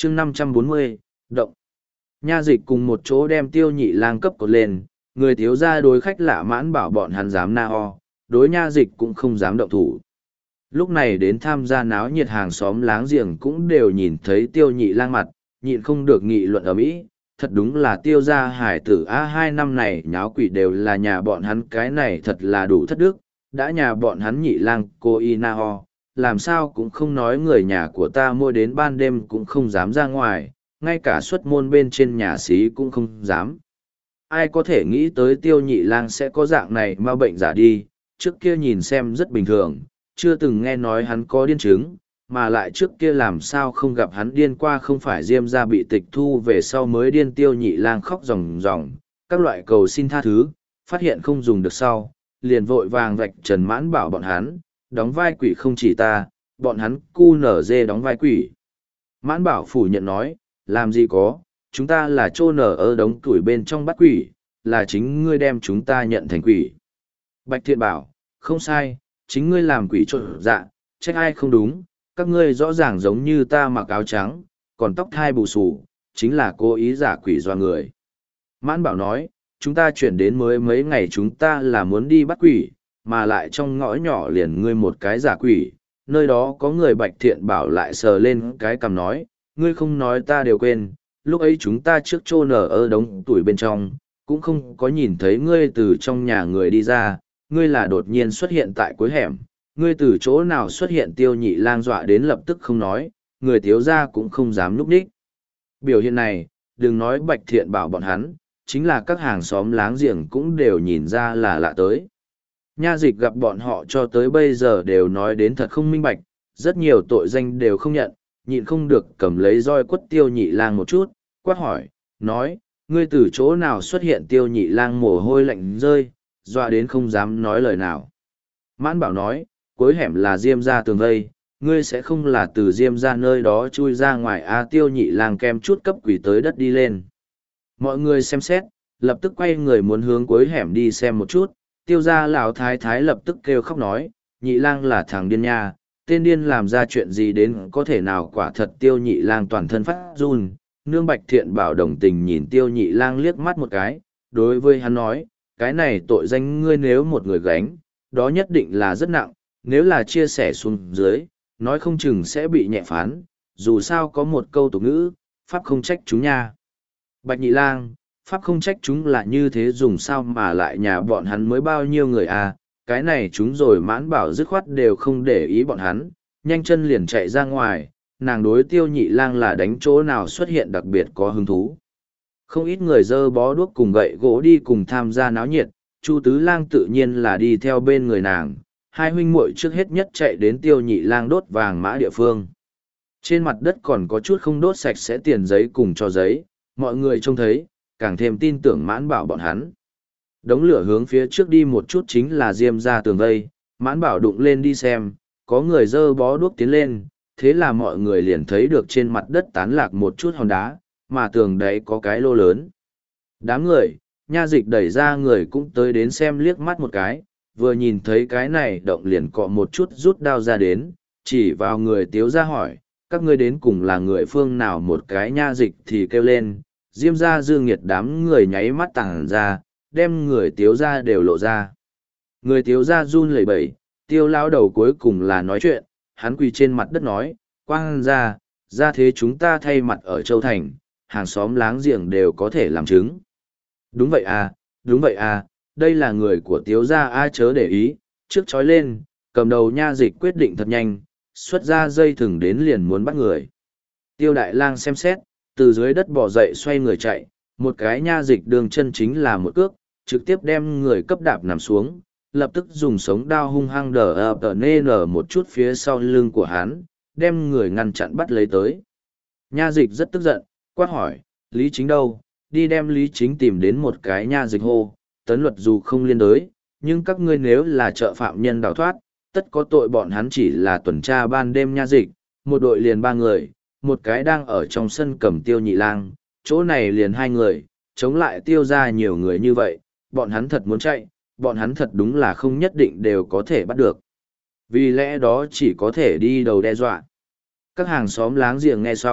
chương 540, động. Nha dịch cùng một chỗ đem Tiêu Nhị Lang cấp cột lên, người thiếu gia đối khách lạ Mãn Bảo bọn hắn dám na ho, đối nha dịch cũng không dám động thủ. Lúc này đến tham gia náo nhiệt hàng xóm láng giềng cũng đều nhìn thấy Tiêu Nhị Lang mặt, nhịn không được nghị luận ở mỹ. Thật đúng là Tiêu gia hải tử hai năm này nháo quỷ đều là nhà bọn hắn, cái này thật là đủ thất đức, đã nhà bọn hắn Nhị Lang cô y na ho, làm sao cũng không nói người nhà của ta mua đến ban đêm cũng không dám ra ngoài, ngay cả xuất môn bên trên nhà xí cũng không dám. Ai có thể nghĩ tới Tiêu Nhị Lang sẽ có dạng này mà bệnh giả đi, trước kia nhìn xem rất bình thường, chưa từng nghe nói hắn có điên chứng, mà lại trước kia làm sao không gặp hắn điên qua, không phải Diêm gia bị tịch thu về sau mới điên. Tiêu Nhị Lang khóc ròng ròng, các loại cầu xin tha thứ, phát hiện không dùng được sau, liền vội vàng vạch trần Mãn Bảo bọn hắn, đóng vai quỷ không chỉ ta, bọn hắn cu nở dê đóng vai quỷ. Mãn Bảo phủ nhận nói, làm gì có, chúng ta là chô nở ở đống tuổi bên trong bắt quỷ, là chính ngươi đem chúng ta nhận thành quỷ. Bạch Thiện bảo, không sai, chính ngươi làm quỷ trộn dạ, trách ai không đúng, các ngươi rõ ràng giống như ta mặc áo trắng, còn tóc thai bù xù, chính là cố ý giả quỷ doa người. Mãn Bảo nói, chúng ta chuyển đến mới mấy ngày chúng ta là muốn đi bắt quỷ, mà lại trong ngõ nhỏ liền ngươi một cái giả quỷ, nơi đó có người. Bạch Thiện bảo lại sờ lên cái cằm nói, ngươi không nói ta đều quên, lúc ấy chúng ta trước chôn ở đống tuổi bên trong, cũng không có nhìn thấy ngươi từ trong nhà người đi ra, ngươi là đột nhiên xuất hiện tại cuối hẻm, ngươi từ chỗ nào xuất hiện? Tiêu Nhị Lang dọa đến lập tức không nói, người thiếu gia cũng không dám núp đích. Biểu hiện này, đừng nói Bạch Thiện bảo bọn hắn, chính là các hàng xóm láng giềng cũng đều nhìn ra là lạ tới. Nha dịch gặp bọn họ cho tới bây giờ đều nói đến thật không minh bạch, rất nhiều tội danh đều không nhận, nhịn không được cầm lấy roi quất Tiêu Nhị Lang một chút, quát hỏi, nói, ngươi từ chỗ nào xuất hiện? Tiêu Nhị Lang mồ hôi lạnh rơi, dọa đến không dám nói lời nào. Mãn Bảo nói, cuối hẻm là Diêm gia tường vây, ngươi sẽ không là từ Diêm gia nơi đó chui ra ngoài Tiêu Nhị Lang kem chút cấp quỷ tới đất đi lên. Mọi người xem xét, lập tức quay người muốn hướng cuối hẻm đi xem một chút. Tiêu gia lão thái thái lập tức kêu khóc nói, Nhị Lang là thằng điên nha, tên điên làm ra chuyện gì đến có thể nào? Quả thật. Tiêu Nhị Lang toàn thân phát run, nương Bạch Thiện bảo đồng tình nhìn Tiêu Nhị Lang liếc mắt một cái, đối với hắn nói, cái này tội danh ngươi nếu một người gánh, đó nhất định là rất nặng, nếu là chia sẻ xuống dưới, nói không chừng sẽ bị nhẹ phán, dù sao có một câu tục ngữ, pháp không trách chúng nha. Bạch Nhị Lang, pháp không trách chúng là như thế dùng sao mà lại nhà bọn hắn mới bao nhiêu người cái này chúng rồi. Mãn Bảo dứt khoát đều không để ý bọn hắn, nhanh chân liền chạy ra ngoài, nàng đối Tiêu Nhị Lang là đánh chỗ nào xuất hiện đặc biệt có hứng thú. Không ít người dơ bó đuốc cùng gậy gỗ đi cùng tham gia náo nhiệt, Chu Tứ Lang tự nhiên là đi theo bên người nàng, hai huynh muội trước hết nhất chạy đến Tiêu Nhị Lang đốt vàng mã địa phương. Trên mặt đất còn có chút không đốt sạch sẽ tiền giấy cùng cho giấy, mọi người trông thấy, càng thêm tin tưởng Mãn Bảo bọn hắn. Đống lửa hướng phía trước đi một chút chính là Diêm gia tường vây, Mãn Bảo đụng lên đi xem, có người dơ bó đuốc tiến lên, thế là mọi người liền thấy được trên mặt đất tán lạc một chút hòn đá, mà tường đấy có cái lô lớn. Đám người, nha dịch đẩy ra người cũng tới đến xem liếc mắt một cái, vừa nhìn thấy cái này động liền cọ một chút rút đao ra đến, chỉ vào người Tiếu gia hỏi, các ngươi đến cùng là người phương nào? Một cái nha dịch thì kêu lên, Diêm gia Dương Nghiệt. Đám người nháy mắt tàng ra, đem người Tiếu gia đều lộ ra. Người Tiếu gia run lẩy bẩy, Tiêu lão đầu cuối cùng là nói chuyện, hắn quỳ trên mặt đất nói, quang ra thế chúng ta thay mặt ở Châu Thành, hàng xóm láng giềng đều có thể làm chứng. Đúng vậy đúng vậy đây là người của Tiếu gia chớ để ý, trước chói lên, cầm đầu nha dịch quyết định thật nhanh, xuất ra dây thừng đến liền muốn bắt người. Tiêu Đại Lang xem xét, từ dưới đất bò dậy xoay người chạy, một cái nha dịch đường chân chính là một cước, trực tiếp đem người cấp đạp nằm xuống, lập tức dùng sống đao hung hăng đờ nở một chút phía sau lưng của hắn, đem người ngăn chặn bắt lấy tới. Nha dịch rất tức giận, quát hỏi, Lý Chính đâu? Đi đem Lý Chính tìm đến. một cái nha dịch hô, Tấn Luật dù không liên đới, nhưng các ngươi nếu là trợ phạm nhân đào thoát, tất có tội. Bọn hắn chỉ là tuần tra ban đêm nha dịch, một đội liền 3 người, một cái đang ở trong sân cầm Tiêu Nhị Lang, chỗ này liền 2 người, chống lại Tiêu gia nhiều người như vậy, bọn hắn thật muốn chạy, bọn hắn thật đúng là không nhất định đều có thể bắt được. Vì lẽ đó chỉ có thể đi đầu đe dọa. Các hàng xóm láng giềng nghe xong,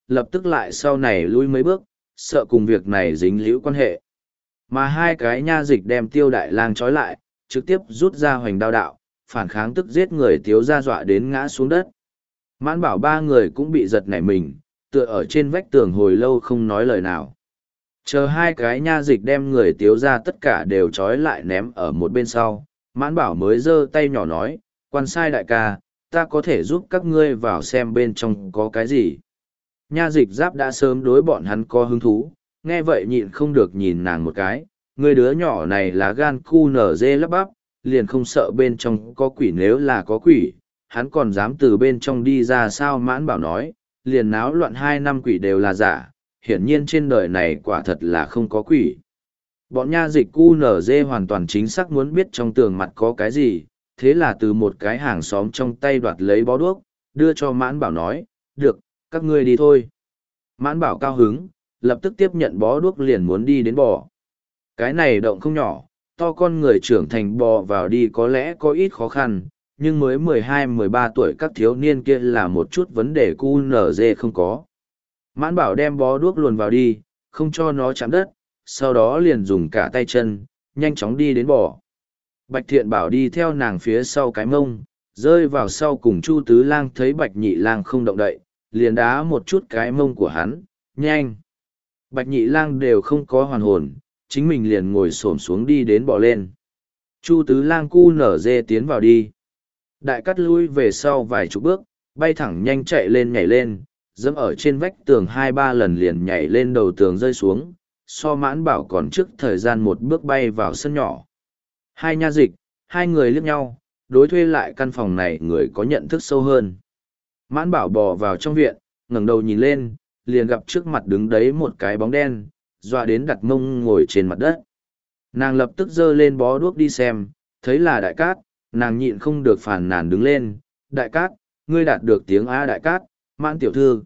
lập tức lại sau này lui mấy bước, sợ cùng việc này dính líu quan hệ. Mà hai cái nha dịch đem Tiêu Đại Lang trói lại, trực tiếp rút ra hoành đao đạo, phản kháng tức giết người Tiếu gia dọa đến ngã xuống đất. Mãn Bảo ba người cũng bị giật nảy mình, tựa ở trên vách tường hồi lâu không nói lời nào. Chờ hai cái nha dịch đem người Tiếu gia tất cả đều trói lại ném ở một bên sau, Mãn Bảo mới giơ tay nhỏ nói, quan sai đại ca, ta có thể giúp các ngươi vào xem bên trong có cái gì. Nha dịch giáp đã sớm đối bọn hắn có hứng thú, nghe vậy nhịn không được nhìn nàng một cái, người đứa nhỏ này là gan cu nở dê lắp bắp, liền không sợ bên trong có quỷ, nếu là có quỷ, hắn còn dám từ bên trong đi ra sao. Mãn Bảo nói, liền náo loạn 2 năm quỷ đều là giả, hiển nhiên trên đời này quả thật là không có quỷ. Bọn nha dịch cu nở dê hoàn toàn chính xác muốn biết trong tường mặt có cái gì, thế là từ một cái hàng xóm trong tay đoạt lấy bó đuốc, đưa cho Mãn Bảo nói, được, các ngươi đi thôi. Mãn Bảo cao hứng, lập tức tiếp nhận bó đuốc liền muốn đi đến bò. Cái này động không nhỏ, to con người trưởng thành bò vào đi có lẽ có ít khó khăn, nhưng mới 12-13 tuổi các thiếu niên kia là một chút vấn đề cu nở dê không có. Mãn Bảo đem bó đuốc luồn vào đi, không cho nó chạm đất, sau đó liền dùng cả tay chân, nhanh chóng đi đến bò. Bạch Thiện Bảo đi theo nàng phía sau cái mông, rơi vào sau cùng Chu Tứ Lang thấy Bạch Nhị Lang không động đậy, liền đá một chút cái mông của hắn, nhanh. Bạch Nhị Lang đều không có hoàn hồn, chính mình liền ngồi xổm xuống đi đến bò lên. Chu Tứ Lang cu nở dê tiến vào đi. Đại cắt lui về sau vài chục bước, bay thẳng nhanh chạy lên nhảy lên, dẫm ở trên vách tường 2-3 lần liền nhảy lên đầu tường rơi xuống, so Mãn Bảo còn trước thời gian một bước bay vào sân nhỏ. Hai nha dịch, hai người liếc nhau, đối thuê lại căn phòng này người có nhận thức sâu hơn. Mãn Bảo bò vào trong viện, ngẩng đầu nhìn lên, liền gặp trước mặt đứng đấy một cái bóng đen, dọa đến đặt mông ngồi trên mặt đất. Nàng lập tức giơ lên bó đuốc đi xem, thấy là Đại Cát, nàng nhịn không được phàn nàn đứng lên, Đại Cát, ngươi đạt được tiếng A. Đại Cát, Mãn tiểu thư.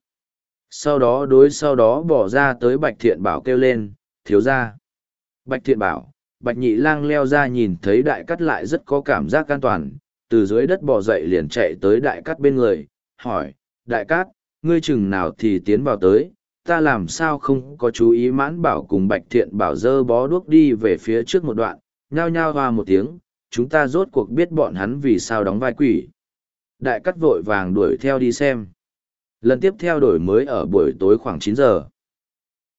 Sau đó bỏ ra tới Bạch Thiện Bảo kêu lên, thiếu gia. Bạch Thiện Bảo, Bạch Nhị Lang leo ra nhìn thấy Đại Cát lại rất có cảm giác an toàn, từ dưới đất bò dậy liền chạy tới Đại Cát bên người, hỏi, Đại Cát, ngươi chừng nào thì tiến vào tới, ta làm sao không có chú ý. Mãn Bảo cùng Bạch Thiện Bảo giơ bó đuốc đi về phía trước một đoạn, nhao nhao hoa một tiếng, chúng ta rốt cuộc biết bọn hắn vì sao đóng vai quỷ. Đại Cát vội vàng đuổi theo đi xem. Lần tiếp theo đổi mới ở buổi tối khoảng 9 giờ.